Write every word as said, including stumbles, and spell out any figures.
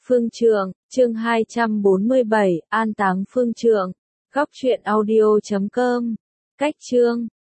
Phương Trượng, chương hai trăm bốn mươi bảy, an táng Phương Trượng. Góc truyện audio chấm com. Cách chương